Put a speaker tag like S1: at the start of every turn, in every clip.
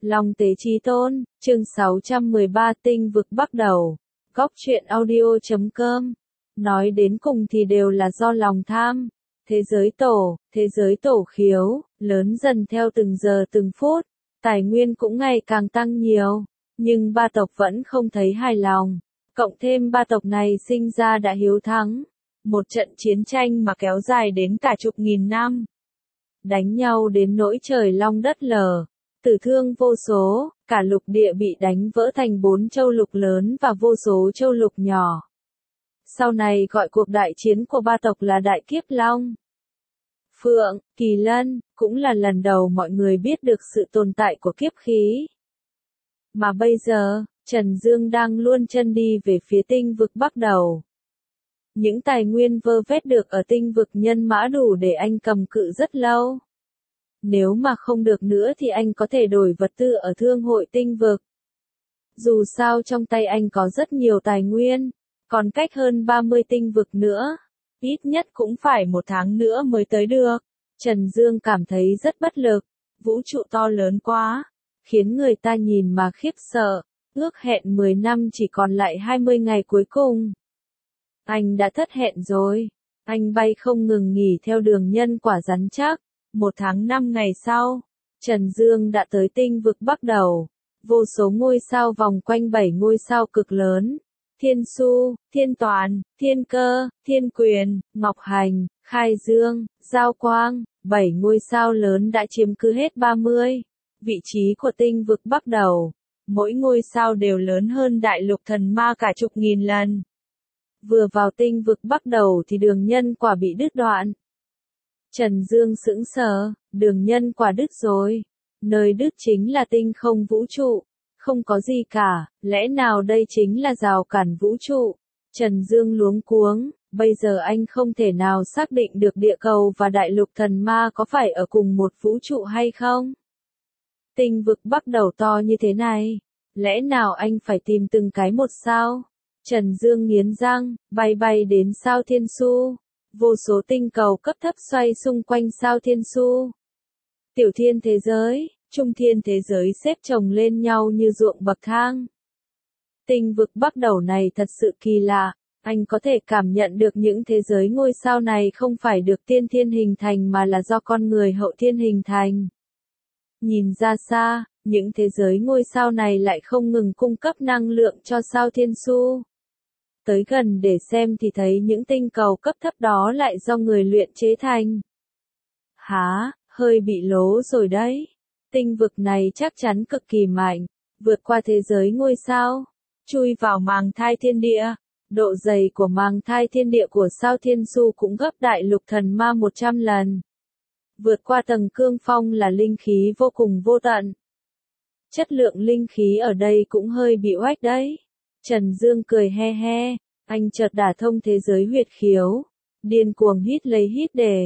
S1: Long Tế Chí Tôn, chương 613 tinh vực bắt đầu. Góc truyện audio.com. Nói đến cùng thì đều là do lòng tham. Thế giới tổ khiếu, lớn dần theo từng giờ từng phút. Tài nguyên cũng ngày càng tăng nhiều. Nhưng ba tộc vẫn không thấy hài lòng. Cộng thêm ba tộc này sinh ra đã hiếu thắng. Một trận chiến tranh mà kéo dài đến cả chục nghìn năm. Đánh nhau đến nỗi trời long đất lở. Tử thương vô số, cả lục địa bị đánh vỡ thành 4 châu lục lớn và vô số châu lục nhỏ. Sau này gọi cuộc đại chiến của ba tộc là Đại Kiếp Long. Phượng, Kỳ Lân, cũng là lần đầu mọi người biết được sự tồn tại của kiếp khí. Mà bây giờ, Trần Dương đang luôn chân đi về phía tinh vực bắt đầu. Những tài nguyên vơ vét được ở tinh vực nhân mã đủ để anh cầm cự rất lâu. Nếu mà không được nữa thì anh có thể đổi vật tư ở thương hội tinh vực. Dù sao trong tay anh có rất nhiều tài nguyên, còn cách hơn 30 tinh vực nữa. Ít nhất cũng phải 1 tháng nữa mới tới được. Trần Dương cảm thấy rất bất lực. Vũ trụ to lớn quá, khiến người ta nhìn mà khiếp sợ. Ước hẹn 10 năm chỉ còn lại 20 ngày cuối cùng. Anh đã thất hẹn rồi. Anh bay không ngừng nghỉ theo đường nhân quả rắn chắc. 1 tháng 5 ngày sau, Trần Dương đã tới tinh vực bắt đầu. Vô số ngôi sao vòng quanh 7 ngôi sao cực lớn. Thiên Su, Thiên Toàn, Thiên Cơ, Thiên Quyền, Ngọc Hành, Khai Dương, Giao Quang, 7 ngôi sao lớn đã chiếm cứ hết 30 vị trí của tinh vực bắt đầu. Mỗi ngôi sao đều lớn hơn đại lục thần ma cả chục nghìn lần. Vừa vào tinh vực bắt đầu thì đường nhân quả bị đứt đoạn. Trần Dương sững sờ, đường nhân quả đứt rồi. Nơi đứt chính là tinh không vũ trụ. Không có gì cả, lẽ nào đây chính là rào cản vũ trụ? Trần Dương luống cuống, bây giờ anh không thể nào xác định được địa cầu và đại lục thần ma có phải ở cùng một vũ trụ hay không? Tinh vực bắt đầu to như thế này, lẽ nào anh phải tìm từng cái một sao? Trần Dương nghiến răng, bay đến sao Thiên Su. Vô số tinh cầu cấp thấp xoay xung quanh sao Thiên Su. Tiểu thiên thế giới, trung thiên thế giới xếp chồng lên nhau như ruộng bậc thang. Tinh vực bắt đầu này thật sự kỳ lạ, anh có thể cảm nhận được những thế giới ngôi sao này không phải được tiên thiên hình thành mà là do con người hậu thiên hình thành. Nhìn ra xa, những thế giới ngôi sao này lại không ngừng cung cấp năng lượng cho sao Thiên Su. Tới gần để xem thì thấy những tinh cầu cấp thấp đó lại do người luyện chế thành. Hả, hơi bị lố rồi đấy. Tinh vực này chắc chắn cực kỳ mạnh, vượt qua thế giới ngôi sao, chui vào màng thai thiên địa. Độ dày của màng thai thiên địa của sao Thiên Su cũng gấp đại lục thần ma 100 lần. Vượt qua tầng cương phong là linh khí vô cùng vô tận. Chất lượng linh khí ở đây cũng hơi bị oách đấy. Trần Dương cười he he, anh chợt đả thông thế giới huyệt khiếu, điên cuồng hít lấy hít để.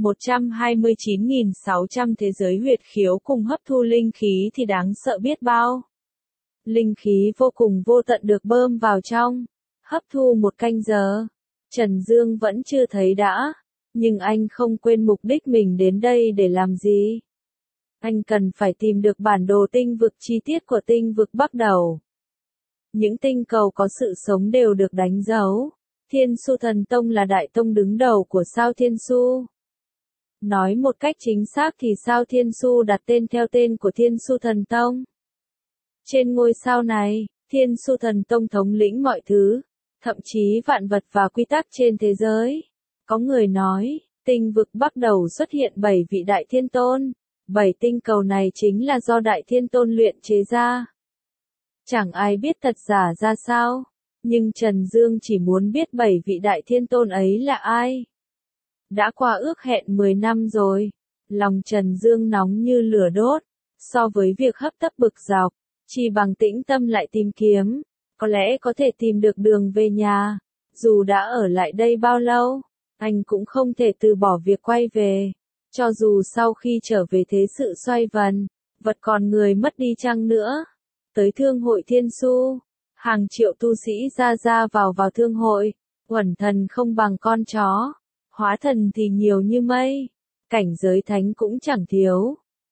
S1: 129.600 thế giới huyệt khiếu cùng hấp thu linh khí thì đáng sợ biết bao. Linh khí vô cùng vô tận được bơm vào trong, hấp thu 1 canh giờ. Trần Dương vẫn chưa thấy đã, nhưng anh không quên mục đích mình đến đây để làm gì. Anh cần phải tìm được bản đồ tinh vực chi tiết của tinh vực bắt đầu. Những tinh cầu có sự sống đều được đánh dấu. Thiên Su Thần Tông là đại tông đứng đầu của sao Thiên Su. Nói một cách chính xác thì sao Thiên Su đặt tên theo tên của Thiên Su Thần Tông. Trên ngôi sao này, Thiên Su Thần Tông thống lĩnh mọi thứ, thậm chí vạn vật và quy tắc trên thế giới. Có người nói, tinh vực bắt đầu xuất hiện 7 vị đại thiên tôn. 7 tinh cầu này chính là do đại thiên tôn luyện chế ra. Chẳng ai biết thật giả ra sao, nhưng Trần Dương chỉ muốn biết 7 vị đại thiên tôn ấy là ai. Đã qua ước hẹn 10 năm rồi, lòng Trần Dương nóng như lửa đốt, so với việc hấp tấp bực dọc, chỉ bằng tĩnh tâm lại tìm kiếm, có lẽ có thể tìm được đường về nhà. Dù đã ở lại đây bao lâu, anh cũng không thể từ bỏ việc quay về, cho dù sau khi trở về thế sự xoay vần, vật còn người mất đi chăng nữa. Tới thương hội Thiên Su, hàng triệu tu sĩ ra vào thương hội, uẩn thần không bằng con chó. Hóa thần thì nhiều như mây, cảnh giới thánh cũng chẳng thiếu.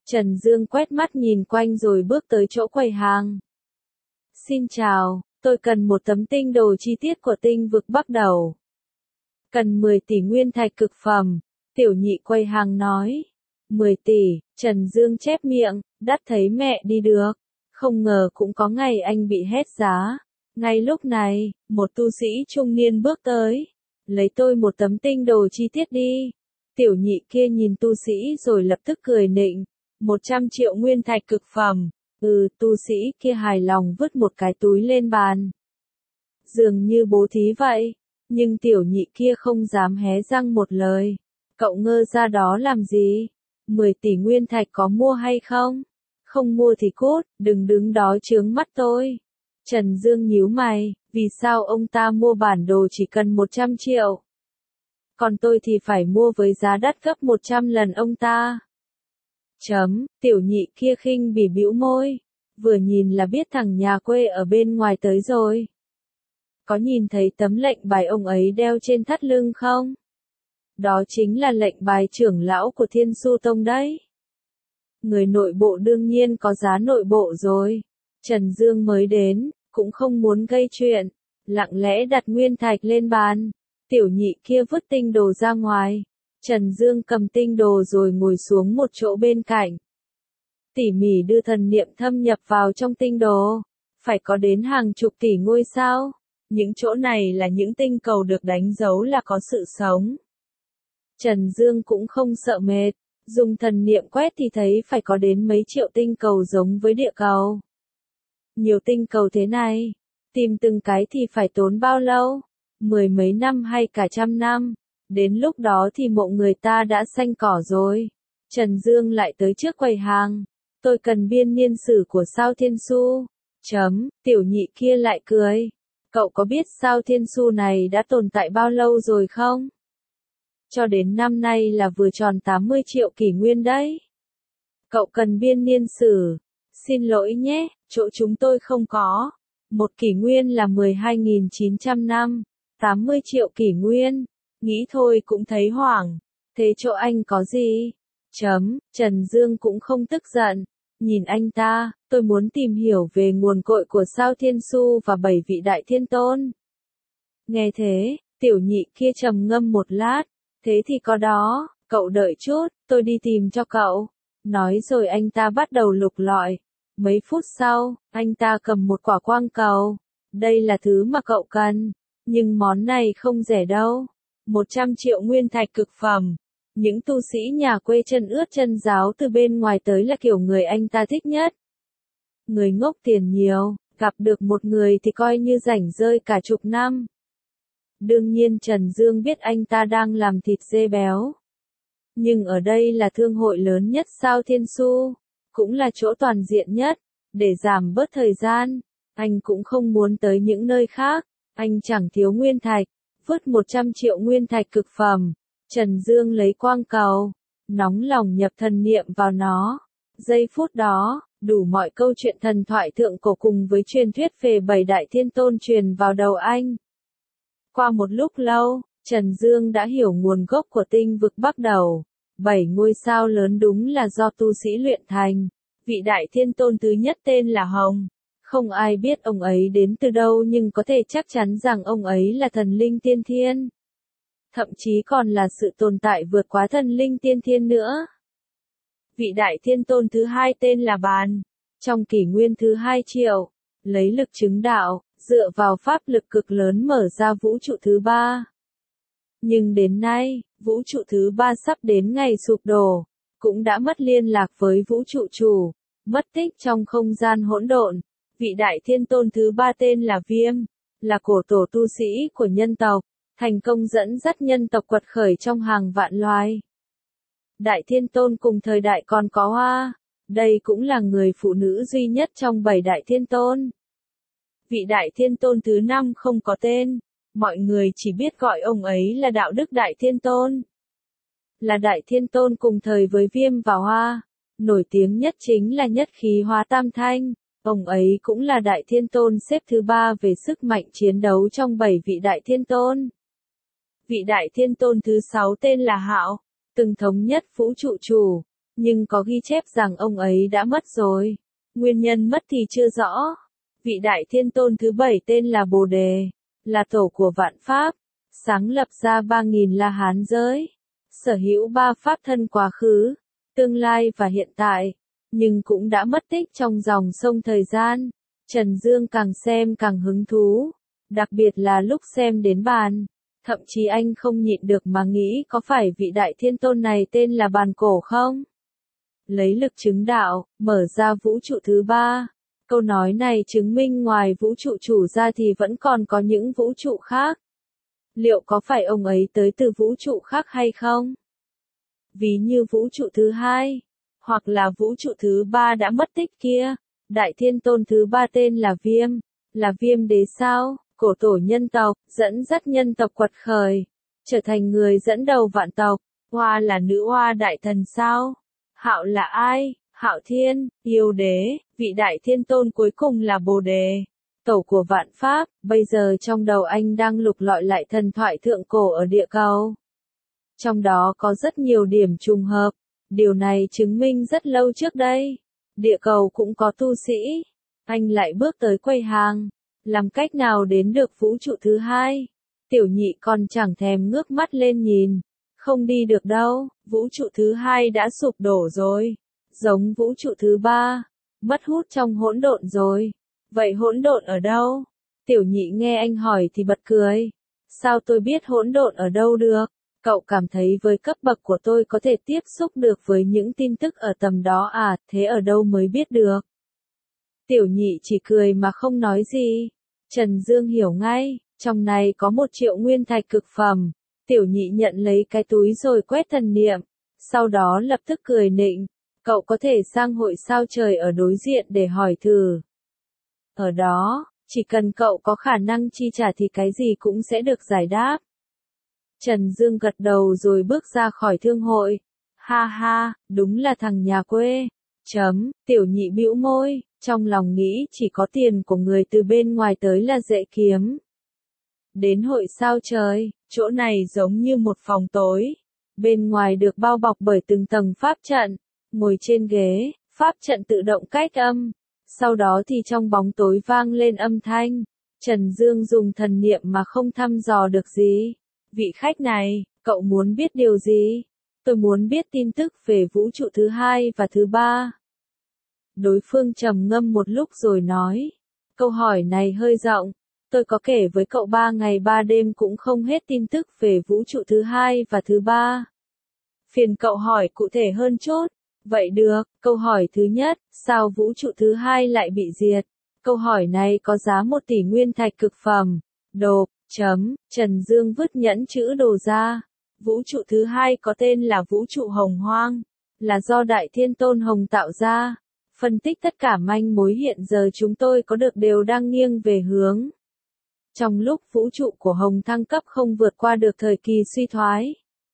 S1: Trần Dương quét mắt nhìn quanh rồi bước tới chỗ quầy hàng. Xin chào, tôi cần một tấm tinh đồ chi tiết của tinh vực Bắc Đầu. Cần 10 tỷ nguyên thạch cực phẩm, tiểu nhị quầy hàng nói. 10 tỷ, Trần Dương chép miệng, đắt thấy mẹ đi được. Không ngờ cũng có ngày anh bị hết giá. Ngay lúc này, một tu sĩ trung niên bước tới. Lấy tôi một tấm tinh đồ chi tiết đi. Tiểu nhị kia nhìn tu sĩ rồi lập tức cười nịnh. 100 triệu nguyên thạch cực phẩm. Tu sĩ kia hài lòng vứt một cái túi lên bàn. Dường như bố thí vậy. Nhưng tiểu nhị kia không dám hé răng một lời. Cậu ngơ ra đó làm gì? 10 tỷ nguyên thạch có mua hay không? Không mua thì cút, đừng đứng đó chướng mắt tôi. Trần Dương nhíu mày, vì sao ông ta mua bản đồ chỉ cần 100 triệu? Còn tôi thì phải mua với giá đắt gấp 100 lần ông ta. Tiểu nhị kia khinh bỉ bĩu môi. Vừa nhìn là biết thằng nhà quê ở bên ngoài tới rồi. Có nhìn thấy tấm lệnh bài ông ấy đeo trên thắt lưng không? Đó chính là lệnh bài trưởng lão của Thiên Su Tông đấy. Người nội bộ đương nhiên có giá nội bộ rồi. Trần Dương mới đến, cũng không muốn gây chuyện. Lặng lẽ đặt nguyên thạch lên bàn. Tiểu nhị kia vứt tinh đồ ra ngoài. Trần Dương cầm tinh đồ rồi ngồi xuống một chỗ bên cạnh. Tỉ mỉ đưa thần niệm thâm nhập vào trong tinh đồ. Phải có đến hàng chục tỷ ngôi sao. Những chỗ này là những tinh cầu được đánh dấu là có sự sống. Trần Dương cũng không sợ mệt. Dùng thần niệm quét thì thấy phải có đến mấy triệu tinh cầu giống với địa cầu. Nhiều tinh cầu thế này. Tìm từng cái thì phải tốn bao lâu? 10 mấy năm hay cả 100 năm? Đến lúc đó thì mộ người ta đã xanh cỏ rồi. Trần Dương lại tới trước quầy hàng. Tôi cần biên niên sử của sao Thiên Su. Tiểu nhị kia lại cười. Cậu có biết sao Thiên Su này đã tồn tại bao lâu rồi không? Cho đến năm nay là vừa tròn 80 triệu kỷ nguyên đấy. Cậu cần biên niên sử. Xin lỗi nhé, chỗ chúng tôi không có. Một kỷ nguyên là 12.900 năm. 80 triệu kỷ nguyên. Nghĩ thôi cũng thấy hoảng. Thế chỗ anh có gì? Trần Dương cũng không tức giận. Nhìn anh ta, tôi muốn tìm hiểu về nguồn cội của sao Thiên Su và 7 vị đại thiên tôn. Nghe thế, tiểu nhị kia trầm ngâm một lát. Thế thì có đó, cậu đợi chút, tôi đi tìm cho cậu. Nói rồi anh ta bắt đầu lục lọi. Mấy phút sau, anh ta cầm một quả quang cầu. Đây là thứ mà cậu cần. Nhưng món này không rẻ đâu. 100 triệu nguyên thạch cực phẩm. Những tu sĩ nhà quê chân ướt chân ráo từ bên ngoài tới là kiểu người anh ta thích nhất. Người ngốc tiền nhiều, gặp được một người thì coi như rảnh rơi cả chục năm. Đương nhiên Trần Dương biết anh ta đang làm thịt dê béo. Nhưng ở đây là thương hội lớn nhất sao Thiên Su, cũng là chỗ toàn diện nhất, để giảm bớt thời gian, anh cũng không muốn tới những nơi khác, anh chẳng thiếu nguyên thạch, vứt 100 triệu nguyên thạch cực phẩm. Trần Dương lấy quang cầu, nóng lòng nhập thần niệm vào nó. Giây phút đó, đủ mọi câu chuyện thần thoại thượng cổ cùng với truyền thuyết về 7 đại thiên tôn truyền vào đầu anh. Qua một lúc lâu, Trần Dương đã hiểu nguồn gốc của tinh vực Bắc Đầu. 7 ngôi sao lớn đúng là do tu sĩ luyện thành. Vị đại thiên tôn thứ nhất tên là Hồng. Không ai biết ông ấy đến từ đâu nhưng có thể chắc chắn rằng ông ấy là thần linh tiên thiên. Thậm chí còn là sự tồn tại vượt quá thần linh tiên thiên nữa. Vị đại thiên tôn thứ hai tên là Bàn. Trong kỷ nguyên thứ 2 triệu, lấy lực chứng đạo, dựa vào pháp lực cực lớn mở ra vũ trụ thứ 3. Nhưng đến nay, vũ trụ thứ 3 sắp đến ngày sụp đổ, cũng đã mất liên lạc với vũ trụ chủ, mất tích trong không gian hỗn độn. Vị đại thiên tôn thứ 3 tên là Viêm, là cổ tổ tu sĩ của nhân tộc, thành công dẫn dắt nhân tộc quật khởi trong hàng vạn loài. Đại thiên tôn cùng thời đại còn có Hoa, đây cũng là người phụ nữ duy nhất trong 7 đại thiên tôn. Vị đại thiên tôn thứ 5 không có tên, mọi người chỉ biết gọi ông ấy là đạo đức đại thiên tôn. Là đại thiên tôn cùng thời với Viêm và Hoa, nổi tiếng nhất chính là nhất khí hóa tam thanh, ông ấy cũng là đại thiên tôn xếp thứ 3 về sức mạnh chiến đấu trong 7 vị đại thiên tôn. Vị đại thiên tôn thứ 6 tên là Hạo, từng thống nhất vũ trụ chủ, nhưng có ghi chép rằng ông ấy đã mất rồi. Nguyên nhân mất thì chưa rõ. Vị Đại Thiên Tôn thứ 7 tên là Bồ Đề, là tổ của vạn pháp, sáng lập ra 3.000 La Hán giới, sở hữu 3 pháp thân quá khứ, tương lai và hiện tại, nhưng cũng đã mất tích trong dòng sông thời gian. Trần Dương càng xem càng hứng thú, đặc biệt là lúc xem đến bàn. Thậm chí anh không nhịn được mà nghĩ có phải vị Đại Thiên Tôn này tên là Bàn Cổ không? Lấy lực chứng đạo, mở ra vũ trụ thứ 3. Câu nói này chứng minh ngoài vũ trụ chủ ra thì vẫn còn có những vũ trụ khác. Liệu có phải ông ấy tới từ vũ trụ khác hay không? Ví như vũ trụ thứ 2, hoặc là vũ trụ thứ 3 đã mất tích kia. Đại Thiên Tôn thứ 3 tên là Viêm Đế sao? Cổ tổ nhân tộc, dẫn dắt nhân tộc quật khởi, trở thành người dẫn đầu vạn tộc. Hoa là nữ hoa đại thần sao? Hạo là ai? Hạo Thiên, Yêu Đế, vị Đại Thiên Tôn cuối cùng là Bồ Đề, tổ của vạn pháp. Bây giờ trong đầu anh đang lục lọi lại thần thoại thượng cổ ở địa cầu. Trong đó có rất nhiều điểm trùng hợp. Điều này chứng minh rất lâu trước đây, địa cầu cũng có tu sĩ. Anh lại bước tới quầy hàng. Làm cách nào đến được vũ trụ thứ 2? Tiểu Nhị còn chẳng thèm ngước mắt lên nhìn. Không đi được đâu, vũ trụ thứ 2 đã sụp đổ rồi. Giống vũ trụ thứ 3, mất hút trong hỗn độn rồi. Vậy hỗn độn ở đâu? Tiểu Nhị nghe anh hỏi thì bật cười. Sao tôi biết hỗn độn ở đâu được? Cậu cảm thấy với cấp bậc của tôi có thể tiếp xúc được với những tin tức ở tầm đó à, thế ở đâu mới biết được? Tiểu Nhị chỉ cười mà không nói gì. Trần Dương hiểu ngay, trong này có 1 triệu nguyên thạch cực phẩm. Tiểu Nhị nhận lấy cái túi rồi quét thần niệm, sau đó lập tức cười nịnh. Cậu có thể sang hội sao trời ở đối diện để hỏi thử. Ở đó, chỉ cần cậu có khả năng chi trả thì cái gì cũng sẽ được giải đáp. Trần Dương gật đầu rồi bước ra khỏi thương hội. Ha ha, đúng là thằng nhà quê. Tiểu Nhị bĩu môi, trong lòng nghĩ chỉ có tiền của người từ bên ngoài tới là dễ kiếm. Đến hội sao trời, chỗ này giống như một phòng tối. Bên ngoài được bao bọc bởi từng tầng pháp trận. Ngồi trên ghế, pháp trận tự động cách âm. Sau đó thì trong bóng tối vang lên âm thanh. Trần Dương dùng thần niệm mà không thăm dò được gì. Vị khách này, cậu muốn biết điều gì? Tôi muốn biết tin tức về vũ trụ thứ 2 và thứ 3. Đối phương trầm ngâm một lúc rồi nói. Câu hỏi này hơi rộng. Tôi có kể với cậu 3 ngày 3 đêm cũng không hết tin tức về vũ trụ thứ 2 và thứ 3. Phiền cậu hỏi cụ thể hơn chút. Vậy được, câu hỏi thứ nhất, sao vũ trụ thứ 2 lại bị diệt? Câu hỏi này có giá 1 tỷ nguyên thạch cực phẩm. Độp, Trần Dương vứt nhẫn chữ đồ ra. Vũ trụ thứ 2 có tên là vũ trụ hồng hoang, là do Đại Thiên Tôn Hồng tạo ra. Phân tích tất cả manh mối hiện giờ chúng tôi có được đều đang nghiêng về hướng. Trong lúc vũ trụ của Hồng thăng cấp không vượt qua được thời kỳ suy thoái.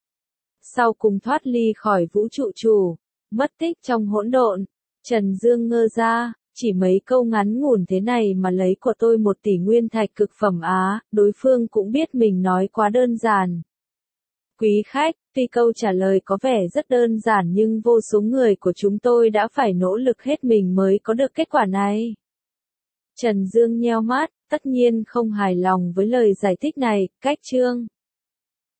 S1: Sau cùng thoát ly khỏi vũ trụ chủ, mất tích trong hỗn độn. Trần Dương ngơ ra, chỉ mấy câu ngắn ngủn thế này mà lấy của tôi 1 tỷ nguyên thạch cực phẩm á, đối phương cũng biết mình nói quá đơn giản. Quý khách, tuy câu trả lời có vẻ rất đơn giản nhưng vô số người của chúng tôi đã phải nỗ lực hết mình mới có được kết quả này. Trần Dương nheo mắt, tất nhiên không hài lòng với lời giải thích này, cách chương.